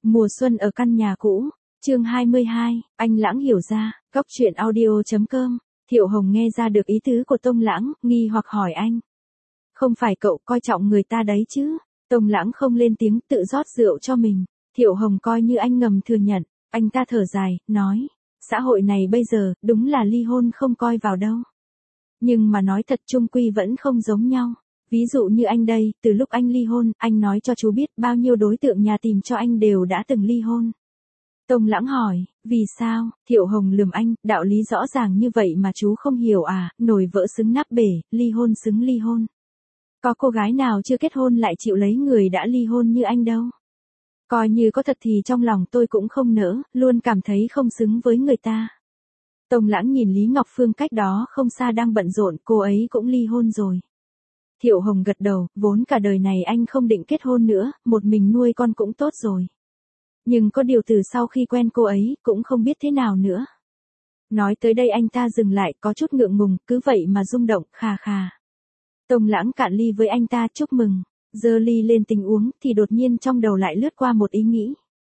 Mùa xuân ở căn nhà cũ, chương 22, anh Lãng hiểu ra, Cóc truyện audio.com, Thiệu Hồng nghe ra được ý tứ của Tông Lãng, nghi hoặc hỏi anh. Không phải cậu coi trọng người ta đấy chứ? Tông Lãng không lên tiếng, tự rót rượu cho mình. Thiệu Hồng coi như anh ngầm thừa nhận, anh ta thở dài, nói, xã hội này bây giờ, đúng là ly hôn không coi vào đâu. Nhưng mà nói thật chung quy vẫn không giống nhau. Ví dụ như anh đây, từ lúc anh ly hôn, anh nói cho chú biết bao nhiêu đối tượng nhà tìm cho anh đều đã từng ly hôn. Tông Lãng hỏi, vì sao? Thiệu Hồng lườm anh, đạo lý rõ ràng như vậy mà chú không hiểu à, nồi vỡ xứng nắp bể, ly hôn xứng ly hôn. Có cô gái nào chưa kết hôn lại chịu lấy người đã ly hôn như anh đâu. Coi như có thật thì trong lòng tôi cũng không nỡ, luôn cảm thấy không xứng với người ta. Tông Lãng nhìn Lý Ngọc Phương cách đó không xa đang bận rộn, cô ấy cũng ly hôn rồi. Thiệu Hồng gật đầu, vốn cả đời này anh không định kết hôn nữa, một mình nuôi con cũng tốt rồi. Nhưng có điều từ sau khi quen cô ấy, cũng không biết thế nào nữa. Nói tới đây anh ta dừng lại, có chút ngượng ngùng, cứ vậy mà rung động, khà khà. Tông Lãng cạn ly với anh ta chúc mừng, giơ ly lên tình uống, thì đột nhiên trong đầu lại lướt qua một ý nghĩ.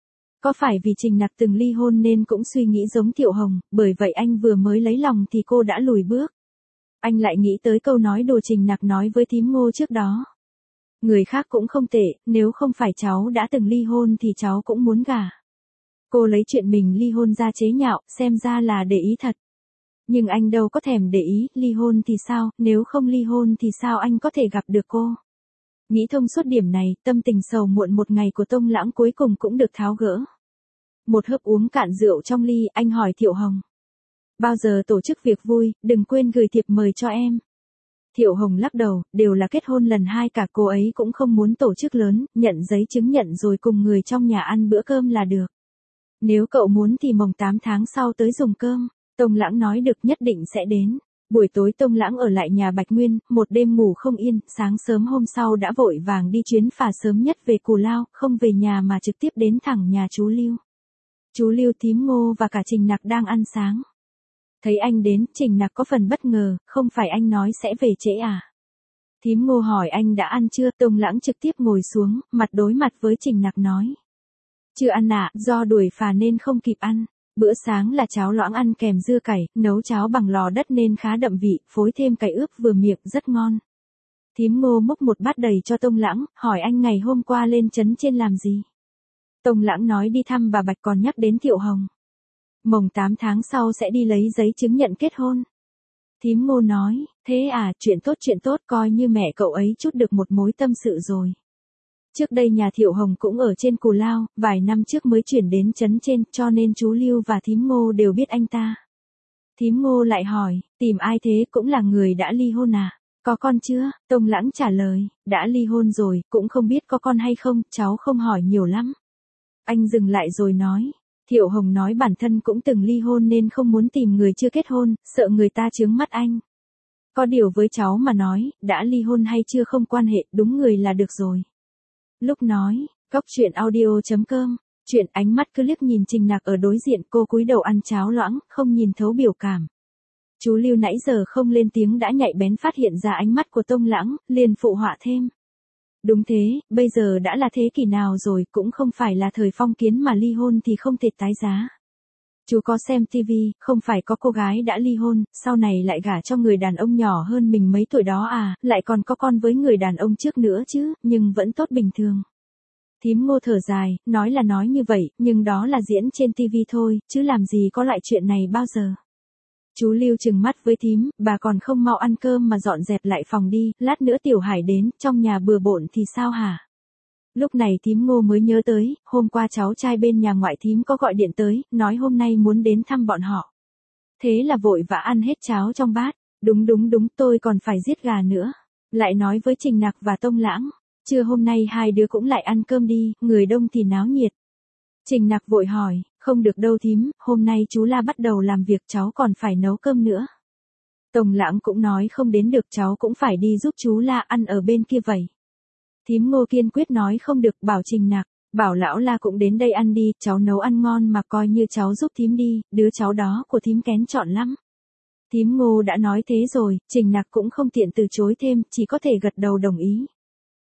Có phải vì Trình Nặc từng ly hôn nên cũng suy nghĩ giống Thiệu Hồng, bởi vậy anh vừa mới lấy lòng thì cô đã lùi bước. Anh lại nghĩ tới câu nói đùa Trình Nặc nói với thím Ngô trước đó. Người khác cũng không tệ, nếu không phải cháu đã từng ly hôn thì cháu cũng muốn gả. Cô lấy chuyện mình ly hôn ra chế nhạo, xem ra là để ý thật. Nhưng anh đâu có thèm để ý, ly hôn thì sao, nếu không ly hôn thì sao anh có thể gặp được cô. Nghĩ thông suốt điểm này, tâm tình sầu muộn một ngày của Tông Lãng cuối cùng cũng được tháo gỡ. Một hớp uống cạn rượu trong ly, anh hỏi Thiệu Hồng. Bao giờ tổ chức việc vui, đừng quên gửi thiệp mời cho em. Thiệu Hồng lắc đầu, đều là kết hôn lần 2 cả, cô ấy cũng không muốn tổ chức lớn, nhận giấy chứng nhận rồi cùng người trong nhà ăn bữa cơm là được. Nếu cậu muốn thì mồng 8 tháng sau tới dùng cơm. Tông Lãng nói được, nhất định sẽ đến. Buổi tối Tông Lãng ở lại nhà Bạch Nguyên, một đêm ngủ không yên, sáng sớm hôm sau đã vội vàng đi chuyến phà sớm nhất về Cù Lao, không về nhà mà trực tiếp đến thẳng nhà chú Lưu. Chú Lưu, thím Ngô và cả Trình Nặc đang ăn sáng. Thấy anh đến, Trình Nặc có phần bất ngờ, không phải anh nói sẽ về trễ à? Thím Ngô hỏi anh đã ăn chưa, Tông Lãng trực tiếp ngồi xuống, mặt đối mặt với Trình Nặc nói. Chưa ăn ạ, do đuổi phà nên không kịp ăn. Bữa sáng là cháo loãng ăn kèm dưa cải, nấu cháo bằng lò đất nên khá đậm vị, phối thêm cải ướp vừa miệng, rất ngon. Thím Ngô múc một bát đầy cho Tông Lãng, hỏi anh ngày hôm qua lên trấn trên làm gì? Tông Lãng nói đi thăm bà Bạch, còn nhắc đến Thiệu Hồng. Mồng 8 tháng sau sẽ đi lấy giấy chứng nhận kết hôn. Thím Ngô nói, thế à, chuyện tốt, coi như mẹ cậu ấy chút được một mối tâm sự rồi. Trước đây nhà Thiệu Hồng cũng ở trên Cù Lao, vài năm trước mới chuyển đến trấn trên, cho nên chú Lưu và thím Ngô đều biết anh ta. Thím Ngô lại hỏi, tìm ai thế, cũng là người đã ly hôn à? Có con chưa? Tông Lãng trả lời, đã ly hôn rồi, cũng không biết có con hay không, cháu không hỏi nhiều lắm. Anh dừng lại rồi nói, Thiệu Hồng nói bản thân cũng từng ly hôn nên không muốn tìm người chưa kết hôn, sợ người ta chướng mắt anh. Có điều với cháu mà nói, đã ly hôn hay chưa không quan hệ, đúng người là được rồi. Lúc nói, Cóc truyện audio.com, chuyện ánh mắt cứ liếc nhìn Trình Nặc ở đối diện, cô cúi đầu ăn cháo loãng, không nhìn thấu biểu cảm. Chú Lưu nãy giờ không lên tiếng đã nhạy bén phát hiện ra ánh mắt của Tông Lãng, liền phụ họa thêm. Đúng thế, bây giờ đã là thế kỷ nào rồi, cũng không phải là thời phong kiến mà ly hôn thì không thể tái giá. Chú có xem TV, không phải có cô gái đã ly hôn, sau này lại gả cho người đàn ông nhỏ hơn mình mấy tuổi đó à, lại còn có con với người đàn ông trước nữa chứ, nhưng vẫn tốt bình thường. Thím Ngô thở dài, nói là nói như vậy, nhưng đó là diễn trên TV thôi, chứ làm gì có loại chuyện này bao giờ. Chú Lưu trừng mắt với thím, bà còn không mau ăn cơm mà dọn dẹp lại phòng đi, lát nữa Tiểu Hải đến, trong nhà bừa bộn thì sao hả? Lúc này thím Ngô mới nhớ tới, hôm qua cháu trai bên nhà ngoại thím có gọi điện tới, nói hôm nay muốn đến thăm bọn họ. Thế là vội vã ăn hết cháo trong bát, đúng, tôi còn phải giết gà nữa. Lại nói với Trình Nặc và Tông Lãng, trưa hôm nay hai đứa cũng lại ăn cơm đi, người đông thì náo nhiệt. Trình Nặc vội hỏi, không được đâu thím, hôm nay chú La bắt đầu làm việc, cháu còn phải nấu cơm nữa. Tông Lãng cũng nói không đến được, cháu cũng phải đi giúp chú La ăn ở bên kia vậy. Thím Ngô kiên quyết nói không được, bảo Trình Nặc, bảo lão La cũng đến đây ăn đi, cháu nấu ăn ngon mà, coi như cháu giúp thím đi, đứa cháu đó của thím kén chọn lắm. Thím Ngô đã nói thế rồi, Trình Nặc cũng không tiện từ chối thêm, chỉ có thể gật đầu đồng ý.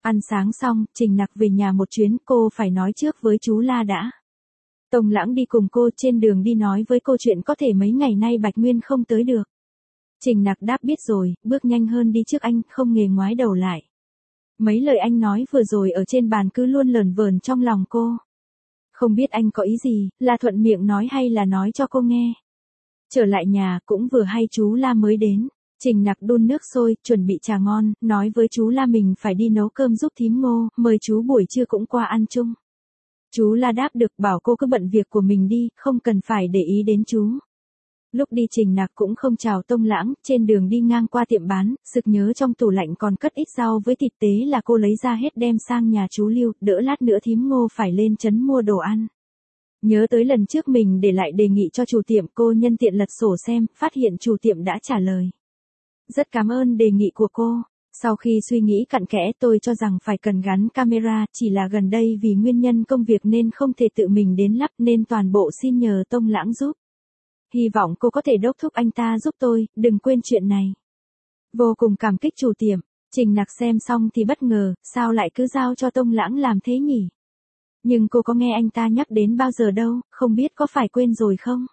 Ăn sáng xong, Trình Nặc về nhà một chuyến, cô phải nói trước với chú La đã. Tông Lãng đi cùng cô, trên đường đi nói với cô chuyện có thể mấy ngày nay Bạch Nguyên không tới được. Trình Nặc đáp biết rồi, bước nhanh hơn đi trước anh, không hề ngoái đầu lại. Mấy lời anh nói vừa rồi ở trên bàn cứ luôn lờn vờn trong lòng cô. Không biết anh có ý gì, là thuận miệng nói hay là nói cho cô nghe. Trở lại nhà, cũng vừa hay chú La mới đến. Trình Nặc đun nước sôi, chuẩn bị trà ngon, nói với chú La mình phải đi nấu cơm giúp thím Ngô, mời chú buổi trưa cũng qua ăn chung. Chú La đáp được, bảo cô cứ bận việc của mình đi, không cần phải để ý đến chú. Lúc đi Trình Nặc cũng không chào Tông Lãng, trên đường đi ngang qua tiệm bán, sực nhớ trong tủ lạnh còn cất ít rau với thịt tế là cô lấy ra hết đem sang nhà chú Lưu, đỡ lát nữa thím Ngô phải lên trấn mua đồ ăn. Nhớ tới lần trước mình để lại đề nghị cho chủ tiệm, cô nhân tiện lật sổ xem, phát hiện chủ tiệm đã trả lời. Rất cảm ơn đề nghị của cô. Sau khi suy nghĩ cặn kẽ tôi cho rằng phải cần gắn camera, chỉ là gần đây vì nguyên nhân công việc nên không thể tự mình đến lắp nên toàn bộ xin nhờ Tông Lãng giúp. Hy vọng cô có thể đốc thúc anh ta giúp tôi, đừng quên chuyện này. Vô cùng cảm kích chủ tiệm. Trình Nặc xem xong thì bất ngờ, sao lại cứ giao cho Tông Lãng làm thế nhỉ? Nhưng cô có nghe anh ta nhắc đến bao giờ đâu, không biết có phải quên rồi không?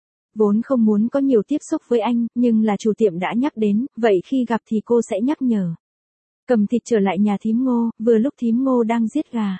Vốn không muốn có nhiều tiếp xúc với anh, nhưng là chủ tiệm đã nhắc đến, vậy khi gặp thì cô sẽ nhắc nhở. Cầm thịt trở lại nhà thím Ngô, vừa lúc thím Ngô đang giết gà.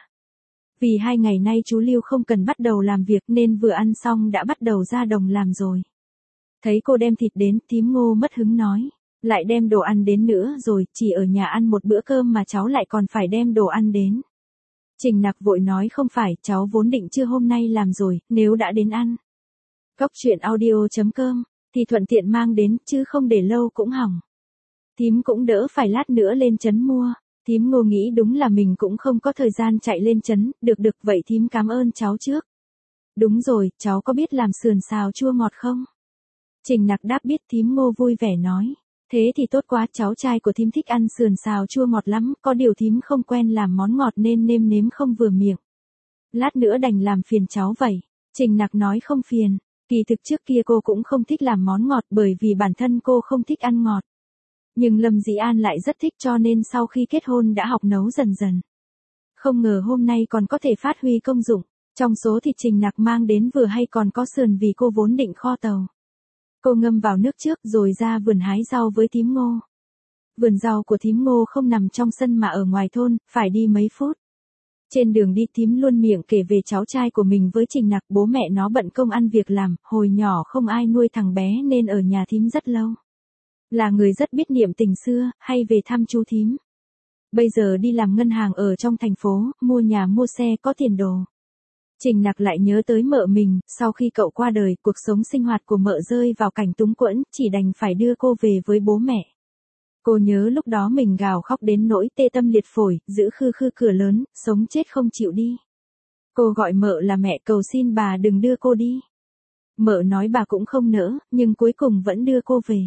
Vì 2 ngày nay chú Lưu không cần bắt đầu làm việc nên vừa ăn xong đã bắt đầu ra đồng làm rồi. Thấy cô đem thịt đến, thím Ngô mất hứng nói. Lại đem đồ ăn đến nữa rồi, chỉ ở nhà ăn một bữa cơm mà cháu lại còn phải đem đồ ăn đến. Trình Nặc vội nói không phải, cháu vốn định trưa hôm nay làm rồi, nếu đã đến ăn. Góc truyện audio.com, thì thuận tiện mang đến, chứ không để lâu cũng hỏng. Thím cũng đỡ phải lát nữa lên trấn mua. Thím Ngô nghĩ đúng là mình cũng không có thời gian chạy lên trấn, được vậy thím cảm ơn cháu trước. Đúng rồi, cháu có biết làm sườn xào chua ngọt không? Trình Nặc đáp biết, thím Ngô vui vẻ nói. Thế thì tốt quá, cháu trai của thím thích ăn sườn xào chua ngọt lắm, có điều thím không quen làm món ngọt nên nêm nếm không vừa miệng. Lát nữa đành làm phiền cháu vậy. Trình Nặc nói không phiền. Kỳ thực trước kia cô cũng không thích làm món ngọt bởi vì bản thân cô không thích ăn ngọt. Nhưng Lâm Dĩ An lại rất thích cho nên sau khi kết hôn đã học nấu dần dần. Không ngờ hôm nay còn có thể phát huy công dụng. Trong số thịt Trình Nặc mang đến vừa hay còn có sườn vì cô vốn định kho tàu. Cô ngâm vào nước trước rồi ra vườn hái rau với thím Ngô. Vườn rau của thím Ngô không nằm trong sân mà ở ngoài thôn, phải đi mấy phút. Trên đường đi thím luôn miệng kể về cháu trai của mình với Trình Nặc, bố mẹ nó bận công ăn việc làm, hồi nhỏ không ai nuôi thằng bé nên ở nhà thím rất lâu. Là người rất biết niệm tình xưa, hay về thăm chú thím. Bây giờ đi làm ngân hàng ở trong thành phố, mua nhà mua xe có tiền đồ. Trình Nặc lại nhớ tới mợ mình, sau khi cậu qua đời, cuộc sống sinh hoạt của mợ rơi vào cảnh túng quẫn, chỉ đành phải đưa cô về với bố mẹ. Cô nhớ lúc đó mình gào khóc đến nỗi tê tâm liệt phổi, giữ khư khư cửa lớn, sống chết không chịu đi. Cô gọi mợ là mẹ cầu xin bà đừng đưa cô đi. Mợ nói bà cũng không nỡ, nhưng cuối cùng vẫn đưa cô về.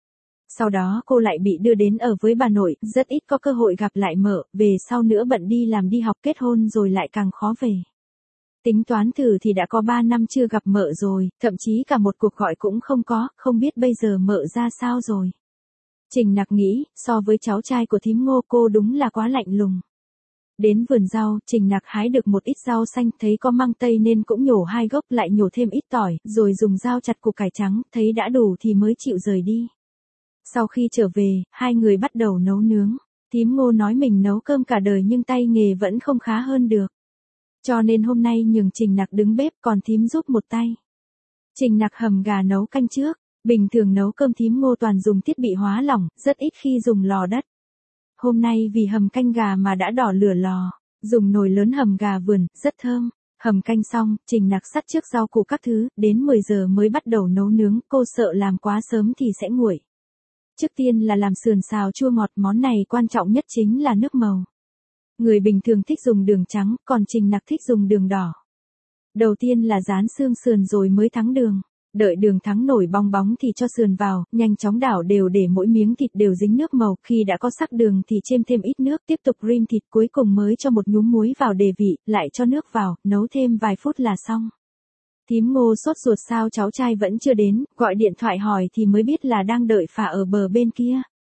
Sau đó cô lại bị đưa đến ở với bà nội, rất ít có cơ hội gặp lại mợ, về sau nữa bận đi làm đi học kết hôn rồi lại càng khó về. Tính toán thử thì đã có 3 năm chưa gặp mợ rồi, thậm chí cả một cuộc gọi cũng không có, không biết bây giờ mợ ra sao rồi. Trình Nặc nghĩ, so với cháu trai của thím Ngô cô đúng là quá lạnh lùng. Đến vườn rau, Trình Nặc hái được một ít rau xanh, thấy có măng tây nên cũng nhổ 2 gốc lại nhổ thêm ít tỏi, rồi dùng dao chặt củ cải trắng, thấy đã đủ thì mới chịu rời đi. Sau khi trở về, hai người bắt đầu nấu nướng. Thím Ngô nói mình nấu cơm cả đời nhưng tay nghề vẫn không khá hơn được. Cho nên hôm nay nhường Trình Nặc đứng bếp còn thím giúp một tay. Trình Nặc hầm gà nấu canh trước. Bình thường nấu cơm thím Ngô toàn dùng thiết bị hóa lỏng, rất ít khi dùng lò đất. Hôm nay vì hầm canh gà mà đã đỏ lửa lò, dùng nồi lớn hầm gà vườn, rất thơm. Hầm canh xong, Trình Nặc sắt trước rau củ các thứ, đến 10 giờ mới bắt đầu nấu nướng, cô sợ làm quá sớm thì sẽ nguội. Trước tiên là làm sườn xào chua ngọt, món này quan trọng nhất chính là nước màu. Người bình thường thích dùng đường trắng, còn Trình Nặc thích dùng đường đỏ. Đầu tiên là rán xương sườn rồi mới thắng đường. Đợi đường thắng nổi bong bóng thì cho sườn vào, nhanh chóng đảo đều để mỗi miếng thịt đều dính nước màu, khi đã có sắc đường thì chêm thêm ít nước, tiếp tục rim thịt, cuối cùng mới cho một nhúm muối vào để vị, lại cho nước vào, nấu thêm vài phút là xong. Thím Ngô sốt ruột sao cháu trai vẫn chưa đến, gọi điện thoại hỏi thì mới biết là đang đợi phà ở bờ bên kia.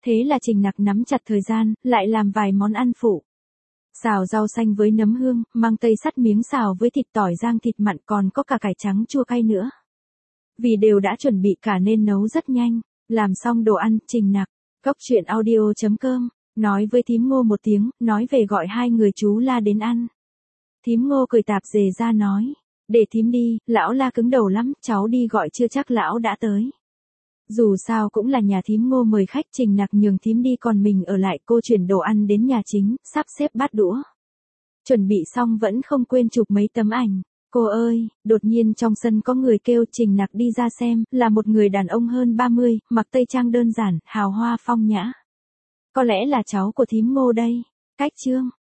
Thế là Trình Nặc nắm chặt thời gian, lại làm vài món ăn phụ. Xào rau xanh với nấm hương, mang tây sắt miếng xào với thịt tỏi rang thịt mặn, còn có cả cải trắng chua cay nữa. Vì đều đã chuẩn bị cả nên nấu rất nhanh. Làm xong đồ ăn, Trình Nặc, coctruyện.audio.com, nói với thím Ngô một tiếng, nói về gọi hai người chú La đến ăn. Thím Ngô cười tạp dề ra nói, để thím đi, lão La cứng đầu lắm, cháu đi gọi chưa chắc lão đã tới. Dù sao cũng là nhà thím Ngô mời khách, Trình Nặc nhường thím đi còn mình ở lại, cô chuyển đồ ăn đến nhà chính, sắp xếp bát đũa. Chuẩn bị xong vẫn không quên chụp mấy tấm ảnh. Cô ơi, đột nhiên trong sân có người kêu, Trình Nặc đi ra xem, là một người đàn ông hơn 30, mặc tây trang đơn giản, hào hoa phong nhã. Có lẽ là cháu của thím Ngô đây. Cách Trương.